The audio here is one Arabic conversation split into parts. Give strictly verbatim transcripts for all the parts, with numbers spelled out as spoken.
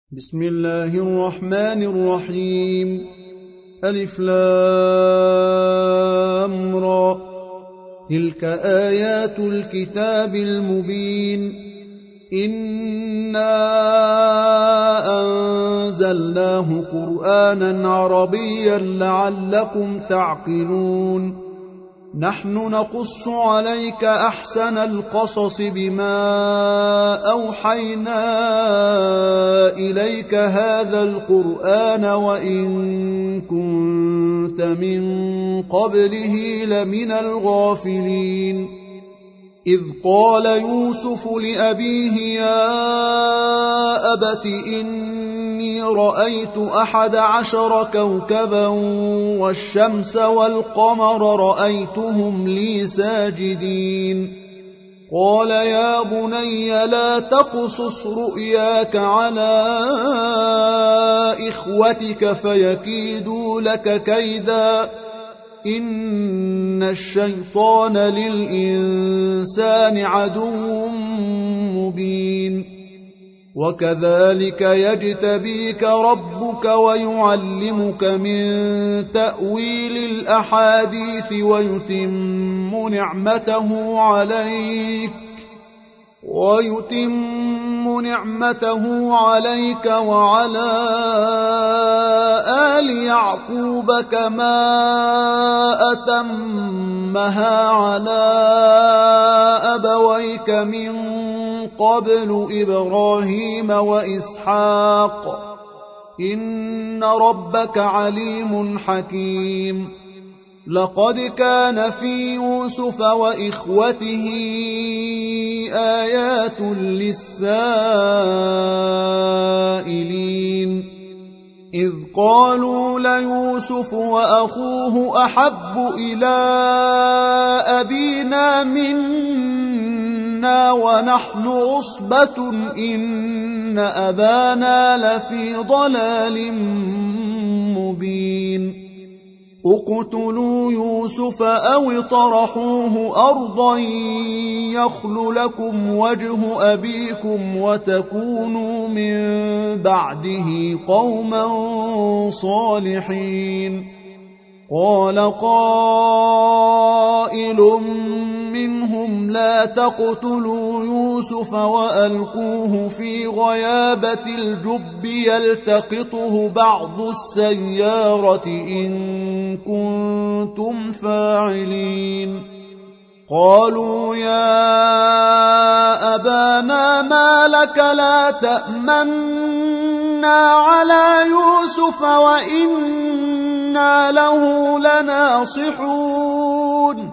بسم الله الرحمن الرحيم. ألف لام را. تلك آيات الكتاب المبين. إنا أنزلناه قرآنا عربيا لعلكم تعقلون. نحن نقص عليك أحسن القصص بما أوحينا إليك هذا القرآن وإن كنت من قبله لمن الغافلين. إذ قال يوسف لأبيه يا أبت إني رأيت أحد عشر كوكبا والشمس والقمر رأيتهم لي ساجدين. قال يا بني لا تقصص رؤياك على إخوتك فيكيدوا لك كيدا إن الشيطان للإنسان عدو مبين. وكذلك يجتبيك ربك ويعلمك من تأويل الأحاديث ويتم نعمته عليك ويتم نعمته عليك وعلى آل يعقوب كما أتمها على أبويك من قبل إبراهيم وإسحاق إن ربك عليم حكيم. لقد كان في يوسف وإخوته آيات للسائلين إذ قالوا ليوسف وأخوه أحب إلى أبينا منا ونحن عصبة إن أبانا لفي ضلال مبين. اقتلوا يوسف أو اطرحوه أرضا يخل لكم وجه أبيكم وتكونوا من بعده قوما صالحين. قال قائل منهم لا تقتلوا يوسف وألقوه في غيابة الجب يلتقطه بعض السيارة إن كنتم فاعلين. قالوا يا أبانا ما لك لا تأمنا على يوسف وإنا له لناصحون.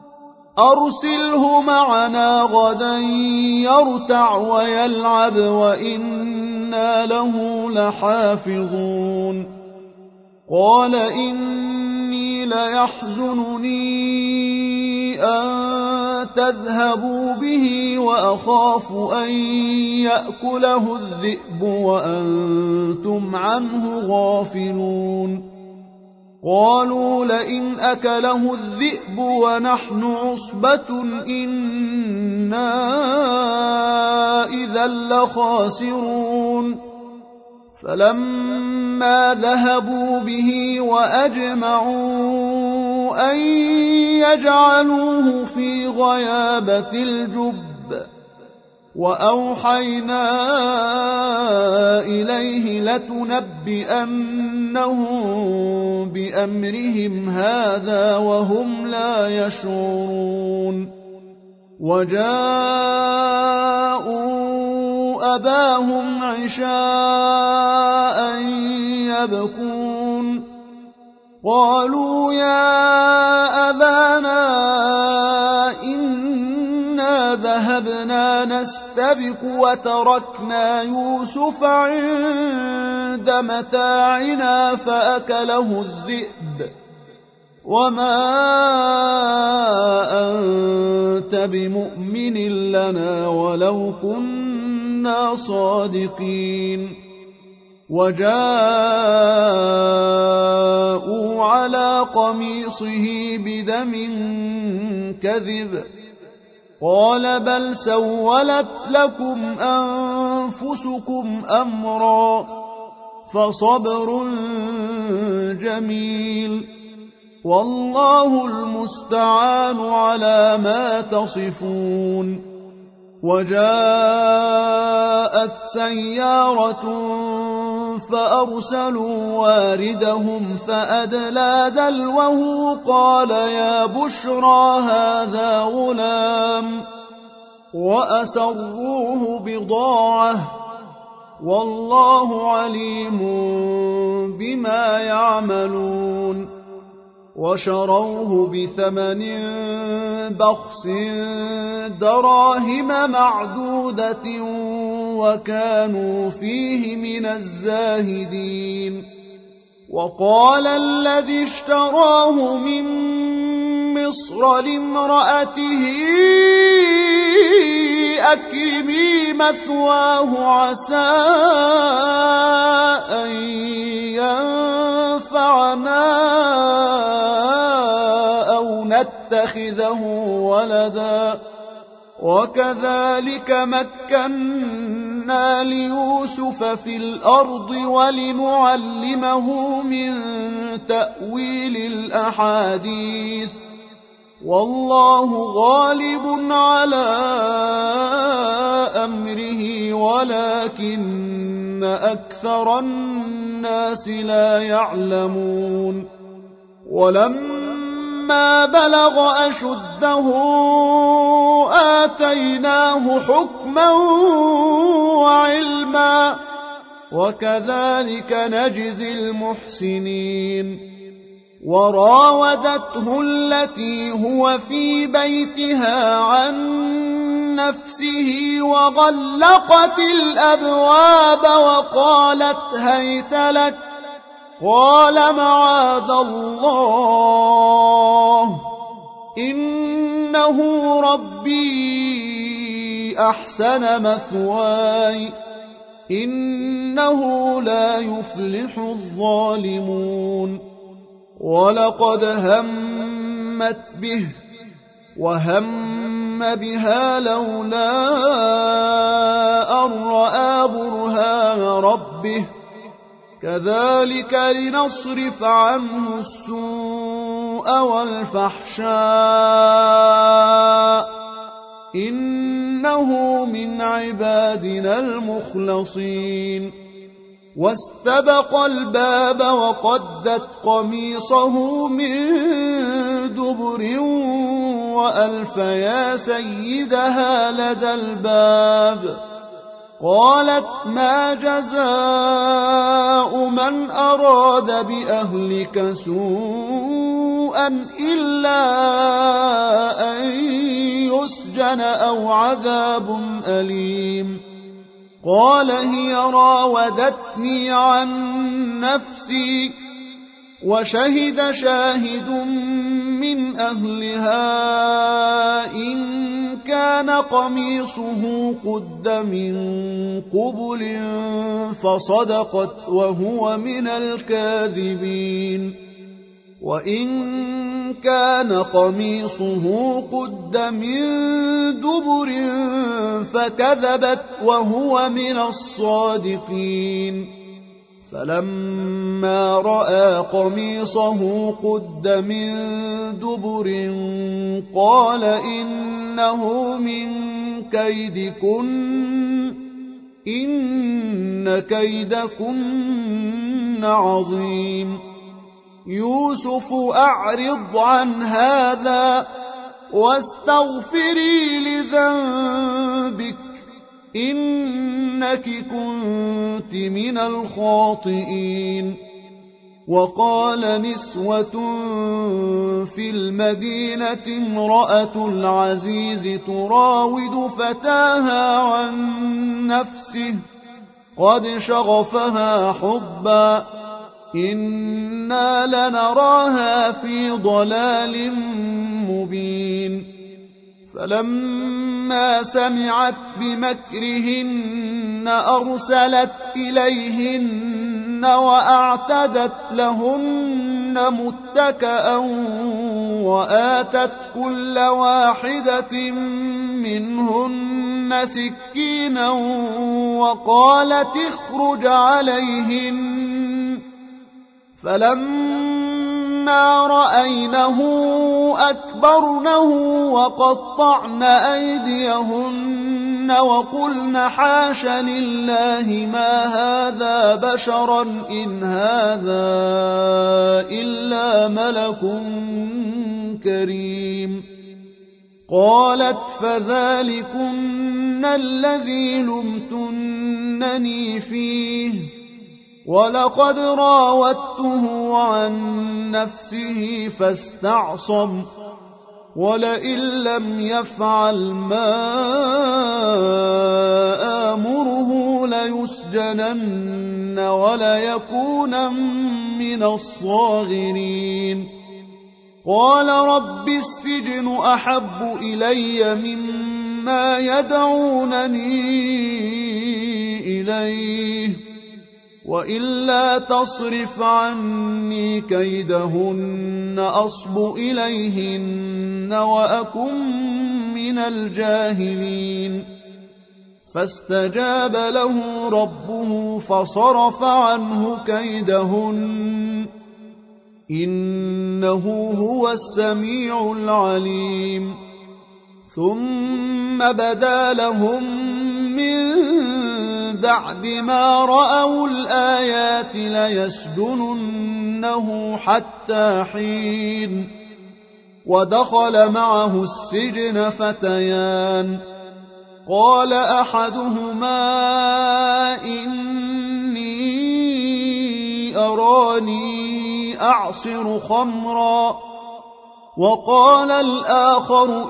أرسله معنا غدا يرتع ويلعب وإنا له لحافظون. قال إني ليحزنني أن تذهبوا به وأخاف أن يأكله الذئب وأنتم عنه غافلون. قالوا لئن أكله الذئب ونحن عصبة إنا إذا لخاسرون. فلما ذهبوا به وأجمعوا أن يجعلوه في غيابة الجب وأوحينا إليه لتنبئنهم بأمرهم هذا وهم لا يشعرون. وجاءوا أباهم عشاء يبكون. قالوا يا أبانا إنا ذهبنا نستبق وتركنا يوسف عند متاعنا فأكله الذئب وما أنت بمؤمن لنا ولو كنا صادقين. وجاءوا على قميصه بدم كذب قال بل سولت لكم أنفسكم أمرا فصبر جميل والله المستعان على ما تصفون. وجاءت سيارة فأرسلوا واردهم فأدلى دلوه قال يا بشرى هذا غلام وأسروه بضاعة والله عليم بما يعملون. وشروه بثمن بخس دراهم معدودة وكانوا فيه من الزاهدين. وقال الذي اشتراه من مصر لامرأته أكرمي مثواه عسى أن ينفعنا أو نتخذه ولدا وكذلك مكنا ليوسف في الأرض ولنعلمه من تأويل الأحاديث والله غالب على أمره ولكن أكثر الناس لا يعلمون. ولما بلغ أشده آتيناه حكما وعلما وكذلك نجزي المحسنين. وراودته التي هو في بيتها عن نفسه وغلقت الأبواب وقالت هيت لك قال معاذ الله إنه ربي أحسن مثواي إنه لا يفلح الظالمون. ولقد همت به وهم بها لولا أن رأى برهان ربه كذلك لنصرف عنه السوء والفحشاء إنه من عبادنا المخلصين. واستبق الباب وقدت قميصه من دبر وألف يا سيدها لدى الباب قالت ما جزاء من أراد بأهلك سوءا إلا أن يسجن أو عذاب أليم. قال هي راودتني عن نفسي وشهد شاهد من أهلها إن كان قميصه قد من قبل فصدقت وهو من الكاذبين وإن كان قميصه قد من دبر فكذبت وهو من الصادقين. فلما رأى قميصه قد من دبر قال إنه من كيدكن إن كيدكن عظيم. يوسف أعرض عن هذا واستغفري لذنبك إنك كنت من الخاطئين. وقال نسوة في المدينة امرأة العزيز تراود فتاها عن نفسه قد شغفها حبا إنا لنراها في ضلال مبين. فلما سمعت بمكرهن أرسلت إليهن وأعتدت لهن متكأ وآتت كل واحدة منهن سكينا وقالت اخرج عليهن فلما رأينه أكبرنه وقطعن أيديهن وقلن حاش لله ما هذا بشرا إن هذا إلا ملك كريم. قالت فذلكن الذي لمتنني فيه ولقد راودته عن نفسه فاستعصم ولئن لم يفعل ما آمره ليسجنن وليكونا من الصاغرين. قال رب السجن أحب إلي مما يدعونني إليه وإلا تصرف عني كيدهن أصب إليهن وأكن من الجاهلين. فاستجاب له ربه فصرف عنه كيدهن إنه هو السميع العليم. ثم بدا لهم من بعد ما رأوا الآيات ليسجننه حتى حين. ودخل معه السجن فتيان قال أحدهما إني أراني أعصر خمرا وقال الآخر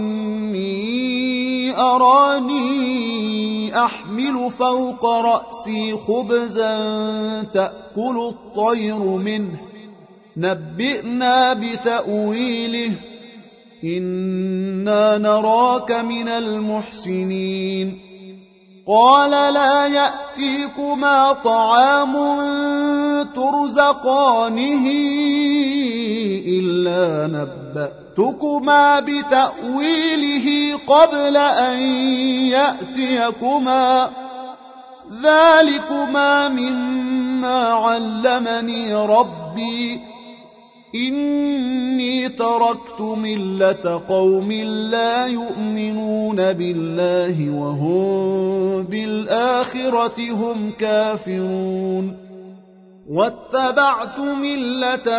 إني أراني أحمل فوق رأسي خبزا تأكل الطير منه نبئنا بتأويله إنا نراك من المحسنين. قال لا يأتيكما طعام ترزقانه إلا نبأتكما بتأويله قبل أن يأتيكما ذلكما مما علمني ربي إني تركت ملة قوم لا يؤمنون بالله وهم بالآخرة هم كافرون واتبعت ملة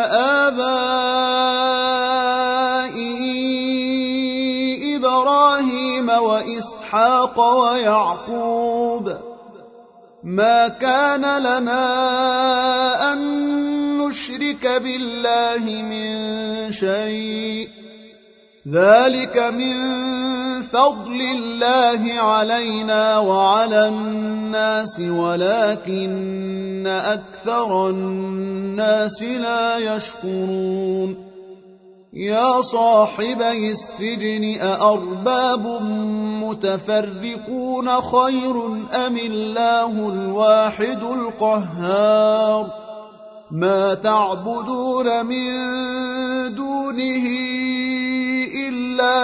آبائي إبراهيم وإسحاق ويعقوب ما كان لنا أن نشرك بالله من شيء ذلك من فضل الله علينا وعلى الناس ولكن أكثر الناس لا يشكرون. يا صاحبي السجن أأرباب متفرقون خير أم الله الواحد القهار ما تعبدون من دونه إلا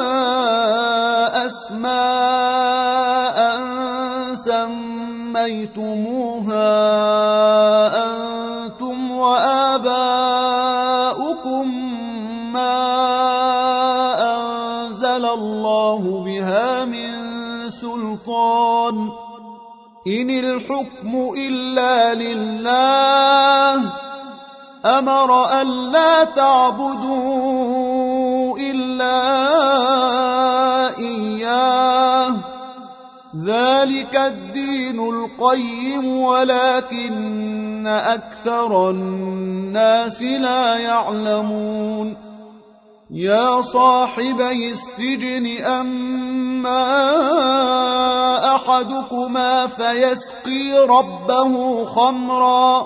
أسماء سميتموها أنتم وآباؤكم ما أنزل الله بها من سلطان إن الحكم إلا لله أمر ألا تعبدوا إلا إياه ذلك الدين القيم ولكن أكثر الناس لا يعلمون. يا صاحبي السجن أما أحدكما فيسقي ربه خمرا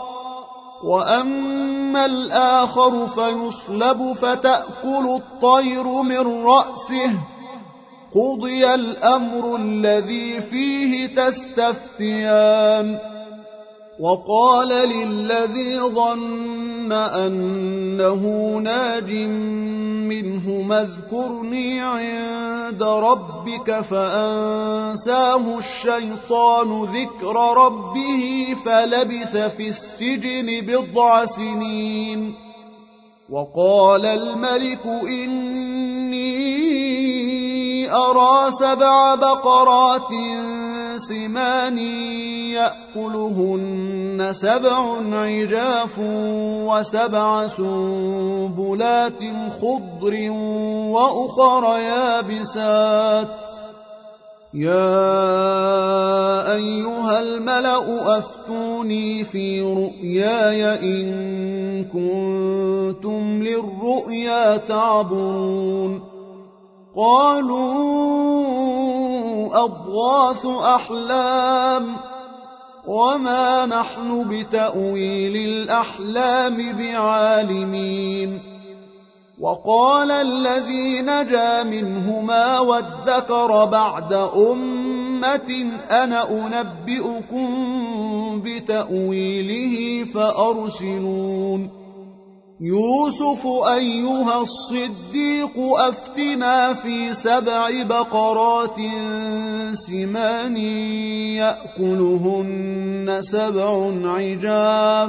وأما الآخر فيصلب فتأكل الطير من رأسه قضي الأمر الذي فيه تستفتيان وقال للذي ظن أنه ناج منه اذكرني عند ربك فأنساه الشيطان ذكر ربه فلبث في السجن بضع سنين. وقال الملك إني أرى سبع بقرات سمان يأكلهن سبع عجاف وسبع سنبلات خضر وأخر يابسات يا أيها الملأ أفتوني في رؤياي إن كنتم للرؤيا تعبرون. قالوا أضغاث أحلام وما نحن بتأويل الأحلام بعالمين. وقال الذي نجا منهما وادكر بعد أمة أنا أنبئكم بتأويله فأرسلون. يوسف أيها الصديق أفتنا في سبع بقرات سمان يأكلهن سبع عجاف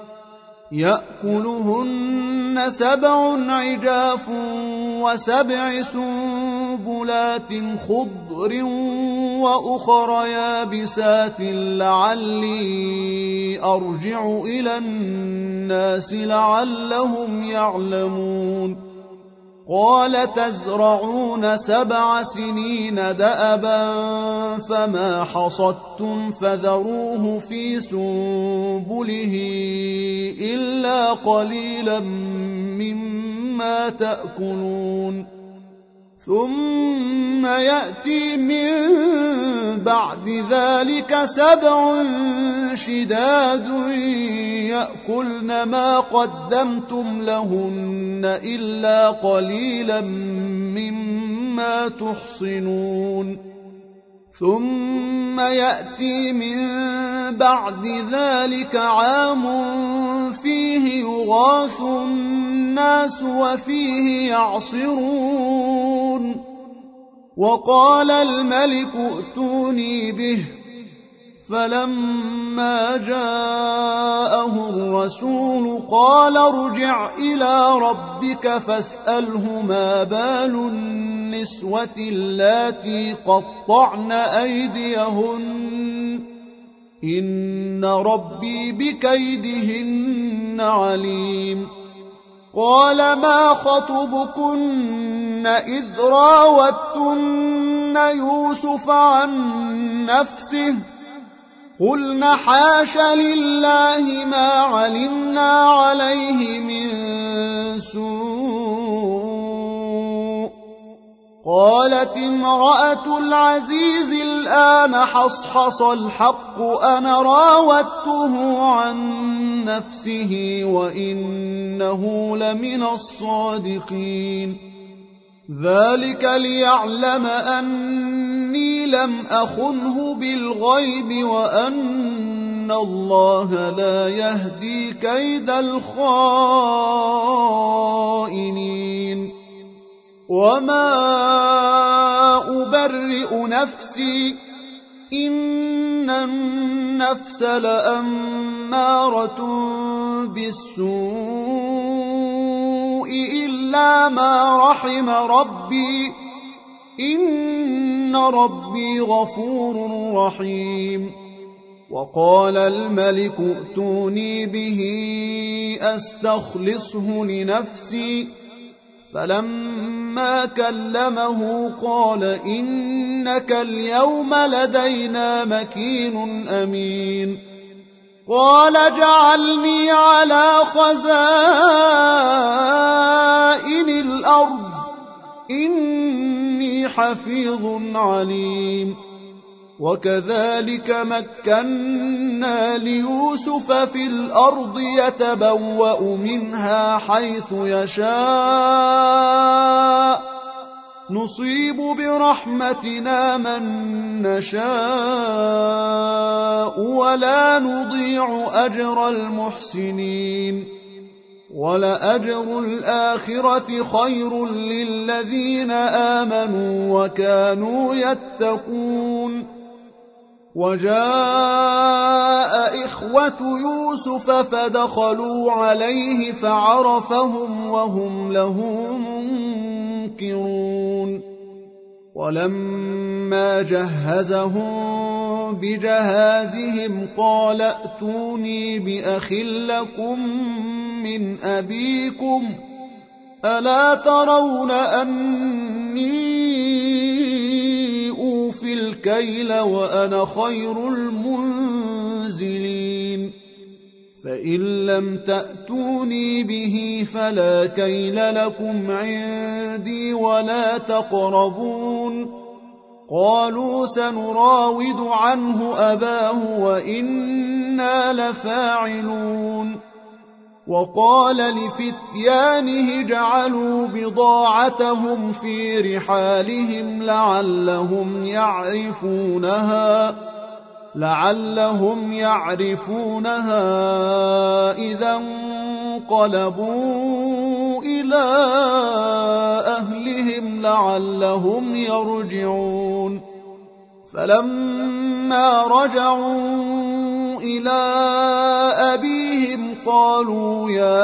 يأكلهن سبع عجاف وسبع سنبلات خضر وأخر يابسات لعلي أرجع إلى الناس لعلهم يعلمون. قال تزرعون سبع سنين دأبا فما حصدتم فذروه في سنبله إلا قليلا مما تأكلون. ثم يأتي من بعد ذلك سبع شداد يأكلن ما قدمتم لهن إلا قليلا مما تحصنون. ثم يأتي من بعد ذلك عام فيه يغاث الناس وفيه يعصرون. وقال الملك ائتوني به فلما جاءه الرسول قال ارجع إلى ربك فاسأله ما بال النسوة اللاتي قطعن أيديهن إن ربي بكيدهن عليم. قال ما خطبكن إذ راوتن يوسف عن نفسه قلن حاش لله ما علمنا عليه من سوء. قالت امرأة العزيز الآن حصحص الحق أنا راودته عن نفسه وإنه لمن الصادقين. ذلك ليعلم أني لم أخنه بالغيب وأن الله لا يهدي كيد الخائنين. وما أبرئ نفسي إن النفس لأمارة بالسوء إلا ما رحم ربي إن ربي غفور رحيم. وقال الملك ائتوني به أستخلصه لنفسي فلما كلمه قال إنك اليوم لدينا مكين أمين. قال اجعلني على خزائن الأرض إني حفيظ عليم. وكذلك مكنا ليوسف في الأرض يتبوأ منها حيث يشاء نصيب برحمتنا من نشاء ولا نضيع أجر المحسنين ولأجر الآخرة خير للذين آمنوا وكانوا يتقون وجاء إخوة يوسف فدخلوا عليه فعرفهم وهم له منكرون ولما جهزهم بجهازهم قال ائتوني بأخ لكم من أبيكم ألا ترون أني أوفي الكيل وأنا خير المنزلين فإن لم تأتوني به فلا كيل لكم عندي ولا تقربون قالوا سنراود عنه أباه وإنا لفاعلون وقال لفتيانه اجعلوا بضاعتهم في رحالهم لعلهم يعرفونها لعلهم يعرفونها إذا انقلبوا إلى أهلهم لعلهم يرجعون فلما رجعوا إلى أبيهم قالوا يا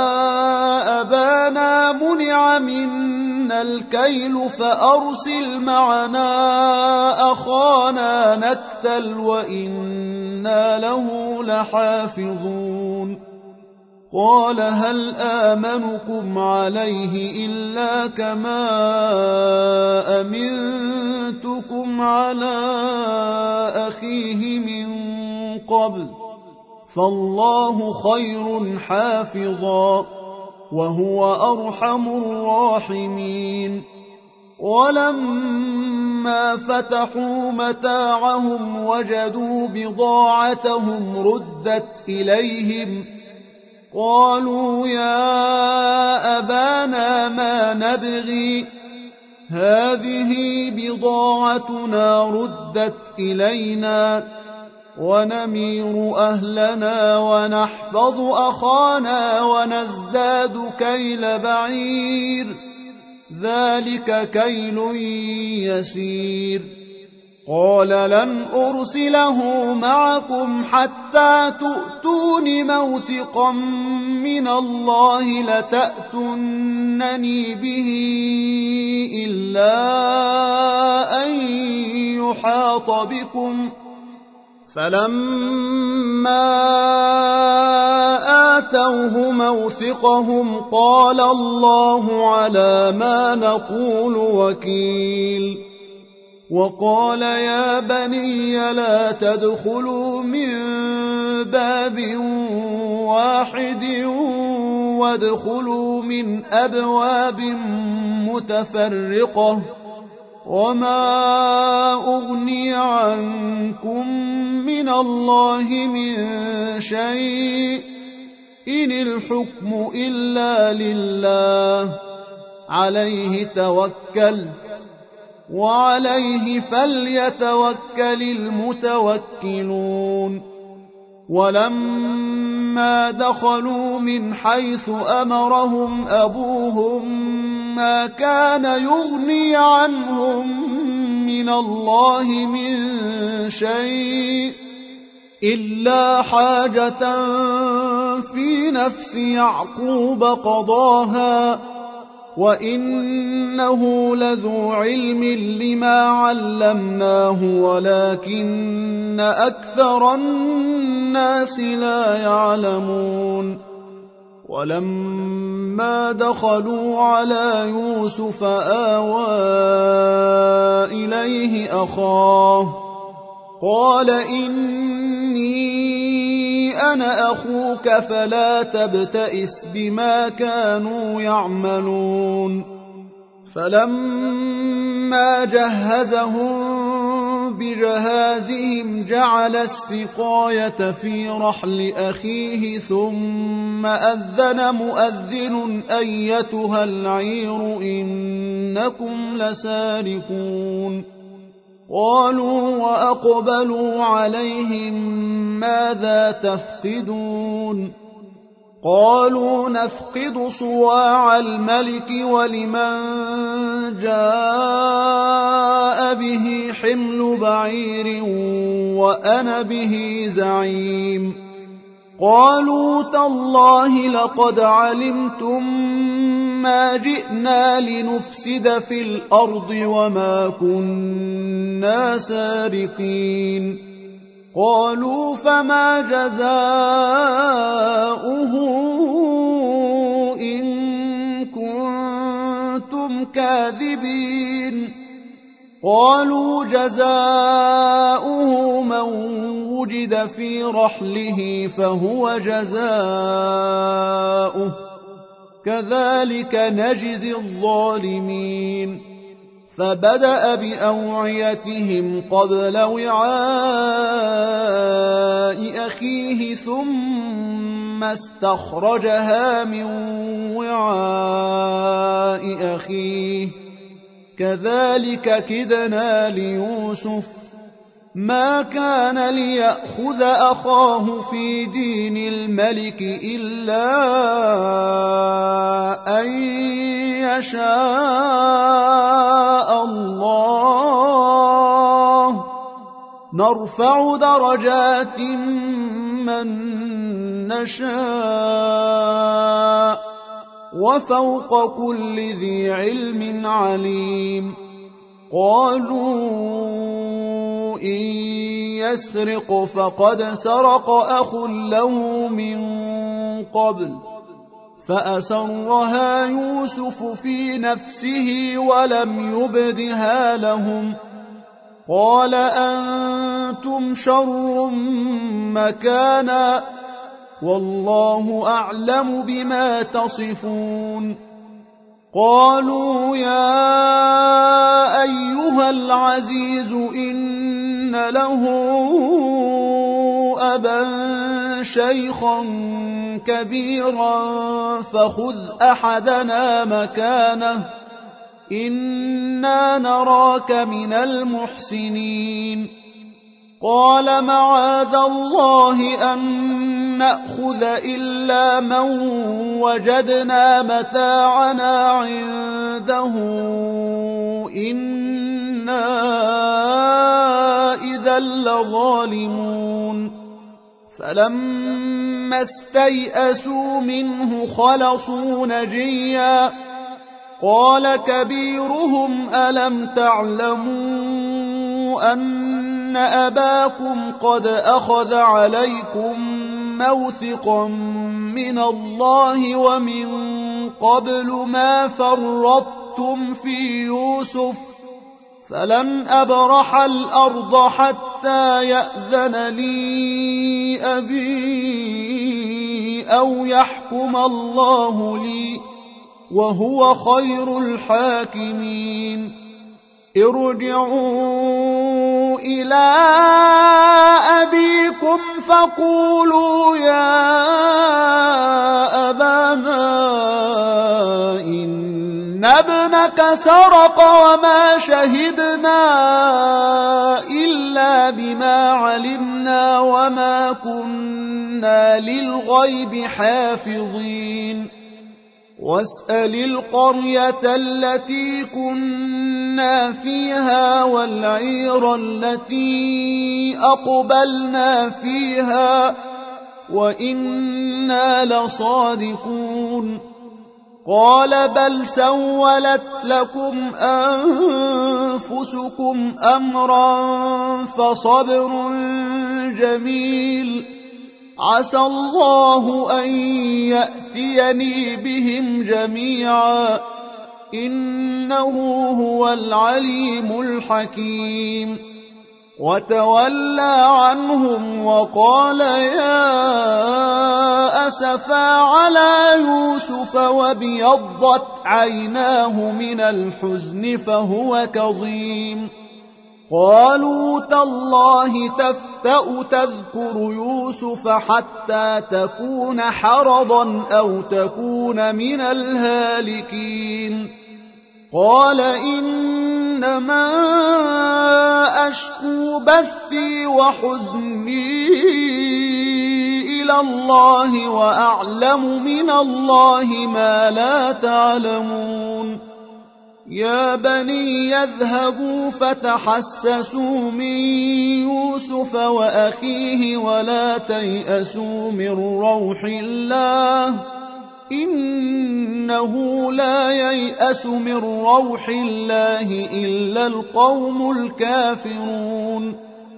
أبانا منع منا الكيل فأرسل معنا أخانا نكتل وإنا له لحافظون قال هل آمنكم عليه إلا كما أمنتكم على أخيه من قبل فالله خير حافظا وهو أرحم الراحمين ولما فتحوا متاعهم وجدوا بضاعتهم ردت إليهم قالوا يا أبانا ما نبغي هذه بضاعتنا ردت إلينا ونمير أهلنا ونحفظ أخانا ونزداد كيل بعير ذلك كيل يسير قال لن أرسله معكم حتى تؤتون موثقا من الله لتأتونني به إلا أن يحاط بكم فلما آتوه موثقهم قال الله على ما نقول وكيل وقال يا بني لا تدخلوا من باب واحد وادخلوا من أبواب متفرقة وما أغني عنكم من الله من شيء إن الحكم إلا لله عليه توكل وعليه فليتوكل المتوكلون ولما دخلوا من حيث أمرهم أبوهم ما كان يغني عنهم من الله من شيء إلا حاجة في نفس يعقوب قضاها وإنه لذو علم لما علمناه ولكن أكثر الناس لا يعلمون ولما دخلوا على يوسف آوى إليه أخاه قال إني أنا أخوك فلا تبتئس بما كانوا يعملون فلما جهزهم بجهازهم جعل السقاية في رحل أخيه ثم أذن مؤذن أيتها العير إنكم لسارقون قالوا وأقبلوا عليهم ماذا تفقدون قالوا نفقد صواع الملك ولمن جاء به حمل بعير وأنا به زعيم قالوا تالله لقد علمتم ما جئنا لنفسد في الأرض وما كنا سارقين قالوا فما جزاؤه إن كنتم كاذبين قالوا جزاؤه من وجد في رحله فهو جزاؤه كذلك نجزي الظالمين فبدأ بأوعيتهم قبل وعاء أخيه ثم استخرجها من وعاء أخيه كذلك كدنا ليوسف ما كان ليأخذ أخاه في دين الملك إلا أن يشاء الله نرفع درجات من نشاء وفوق كل ذي علم عليم قالوا إن يسرق فقد سرق أخ له من قبل فأسرها يوسف في نفسه ولم يبدها لهم قال أنتم شر مكانا والله أعلم بما تصفون قالوا يا أيها العزيز إن له أبا شيخا كبيرا فخذ أحدنا مكانه إنا نراك من المحسنين قال معاذ الله أن نأخذ إلا من وجدنا متاعنا عنده إنا إذا لظالمون فلما استيئسوا منه خلصوا نجيا قال كبيرهم ألم تعلموا أن أباكم قد أخذ عليكم موثقا من الله ومن قبل ما فرطتم في يوسف فلن أبرح الأرض حتى يأذن لي أبي أو يحكم الله لي وهو خير الحاكمين ارجعوا إلى أبيكم فقولوا يا أبانا إن ابنك سرق وما شهدنا إلا بما علمنا وما كنا للغيب حافظين واسأل القرية التي كنا فيها والعير التي أقبلنا فيها وإنا لصادقون قال بل سولت لكم أنفسكم أمرا فصبر جميل عسى الله أن يأتيني بهم جميعا إنه هو العليم الحكيم وتولى عنهم وقال يا أسفا على يوسف وابيضت عيناه من الحزن فهو كظيم قالوا تالله تفتأ تذكر يوسف حتى تكون حرضا أو تكون من الهالكين قال إنما أشكو بثي وحزني إلى الله وأعلم من الله ما لا تعلمون يا بني يذهبوا فتحسسوا من يوسف وأخيه ولا تيأسوا من روح الله إنه لا ييأس من روح الله إلا القوم الكافرون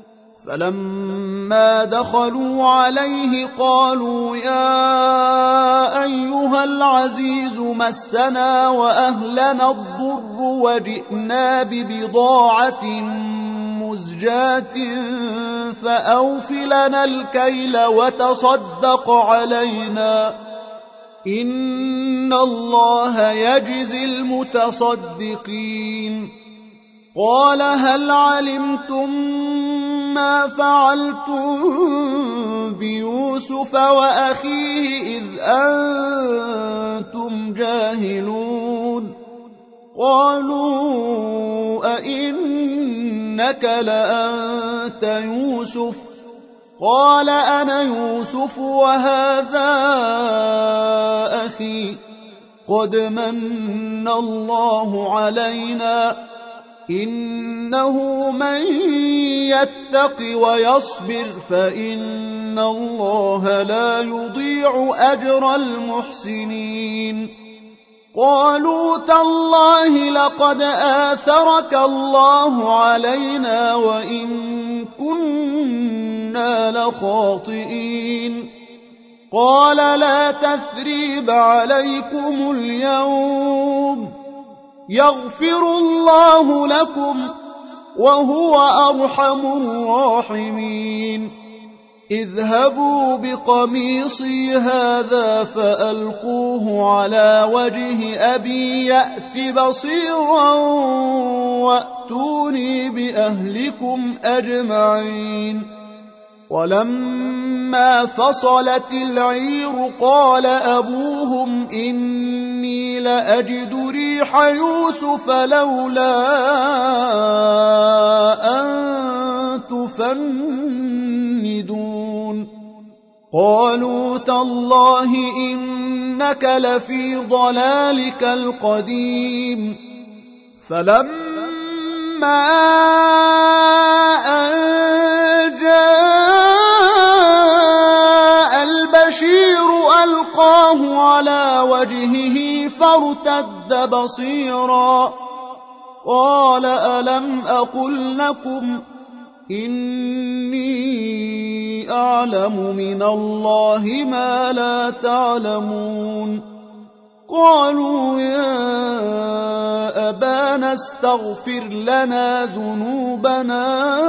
فلما دخلوا عليه قالوا يا أيها العزيز مسنا وأهلنا الضر وجئنا ببضاعة مزجاة فأوف لنا الكيل وتصدق علينا إن الله يجزي المتصدقين قال هل علمتم ما فعلتم بيوسف وأخيه إذ أنتم جاهلون قالوا أئنك لأنت يوسف قال أنا يوسف وهذا أخي قد من الله علينا إنه من يتق ويصبر فإن الله لا يضيع أجر المحسنين قالوا تالله لقد آثرك الله علينا وإن كنا لخاطئين قال لا تثريب عليكم اليوم يغفر الله لكم وهو أرحم الراحمين اذهبوا بقميصي هذا فألقوه على وجه أبي يأت بصيرا وأتوني بأهلكم أجمعين ولما فصلت العير قال أبوهم إني لأجد ريح يوسف لولا أن تفندون قالوا تالله إنك لفي ضلالك القديم فلما أن جاء البشير ألقاه على وجهه فارتد بصيرا قال ألم أقل لكم إني أعلم من الله ما لا تعلمون قالوا يا أبانا استغفر لنا ذنوبنا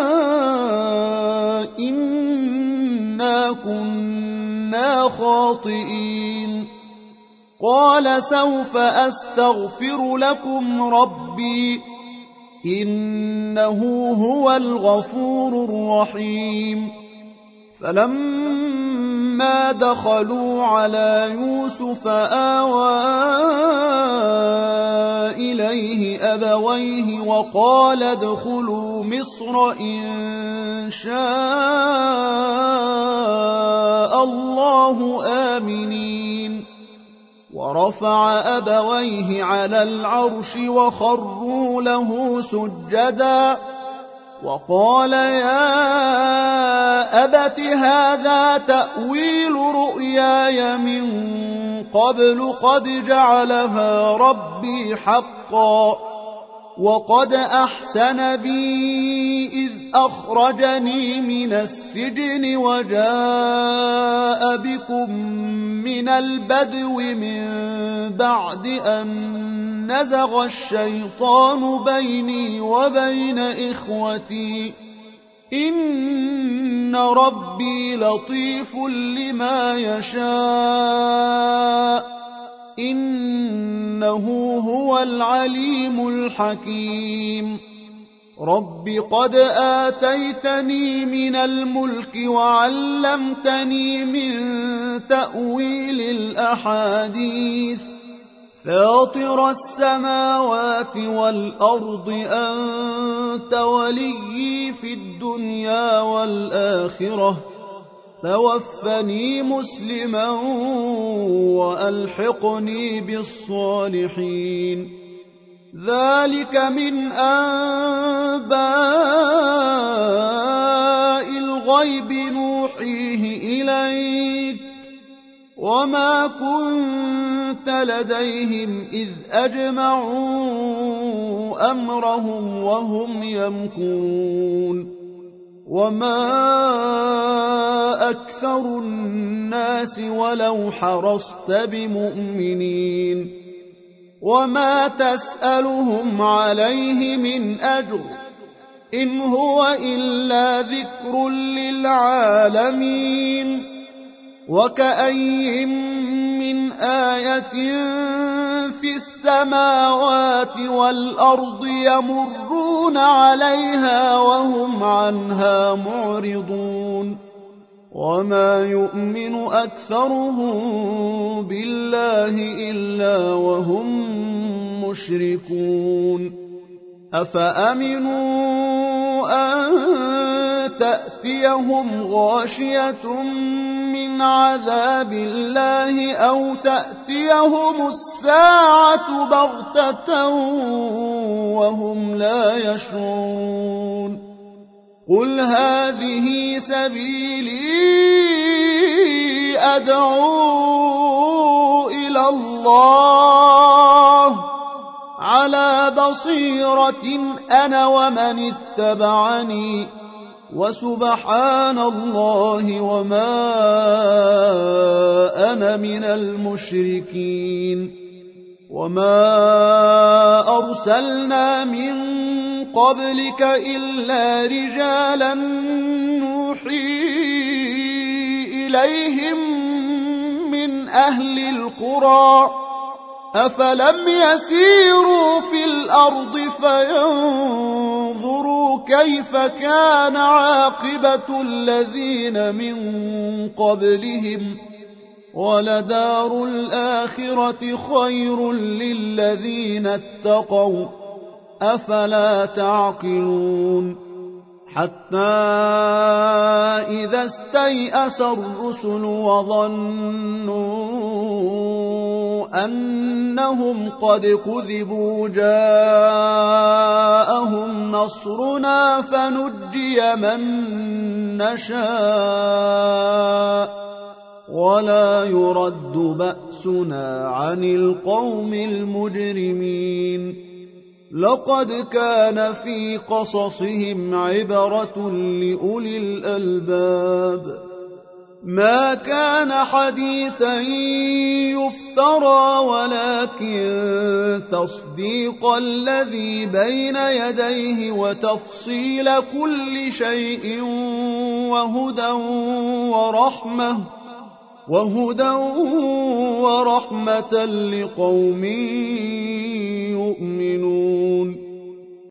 إنا كنا خاطئين قال سوف أستغفر لكم ربي إنه هو الغفور الرحيم فلما دخلوا على يوسف آوى إليه أبويه وقال ادخلوا مصر إن شاء الله آمنين ورفع أبويه على العرش وخروا له سجدا وقال يا أبت هذا تأويل رؤياي من قبل قد جعلها ربي حقا وقد أحسن بي إذ أخرجني من السجن وجاء بكم من البدو من بعد أن نزغ الشيطان بيني وبين إخوتي إن ربي لطيف لما يشاء إنه هو العليم الحكيم رب قد آتيتني من الملك وعلمتني من تأويل الأحاديث فاطر السماوات والأرض أنت وليي في الدنيا والآخرة توفني مسلما وألحقني بالصالحين ذلك من أنباء الغيب نوحيه إليك وما كنت لديهم إذ أجمعوا أمرهم وهم يمكرون وما أكثر الناس ولو حرصت بمؤمنين وما تسألهم عليه من أجر إن هو إلا ذكر للعالمين وكأي من آية في السماوات والأرض يمرون عليها وهم عنها معرضون وما يؤمن أكثرهم بالله إلا وهم مشركون أفأمنوا أن تأتيهم غاشية من عذاب الله أو تأتيهم الساعة بغتة وهم لا يشعرون قل هذه سبيلي أدعو إلى الله على بصيرة أنا ومن اتبعني وسبحان الله وما أنا من المشركين وما أرسلنا من قبلك إلا رجالا نوحي إليهم من أهل القرى أفلم يسيروا في الأرض فينظروا كيف كان عاقبة الذين من قبلهم ولدار الآخرة خير للذين اتقوا أفلا تعقلون حتى إذا استيأس الرسل وظنوا أنهم قد كذبوا جاءهم نصرنا فنجي من نشاء ولا يرد بأسنا عن القوم المجرمين لقد كان في قصصهم عبرة لأولي الألباب ما كان حديثا يفترى ولكن تصديق الذي بين يديه وتفصيل كل شيء وهدى ورحمة وهدى ورحمة لقوم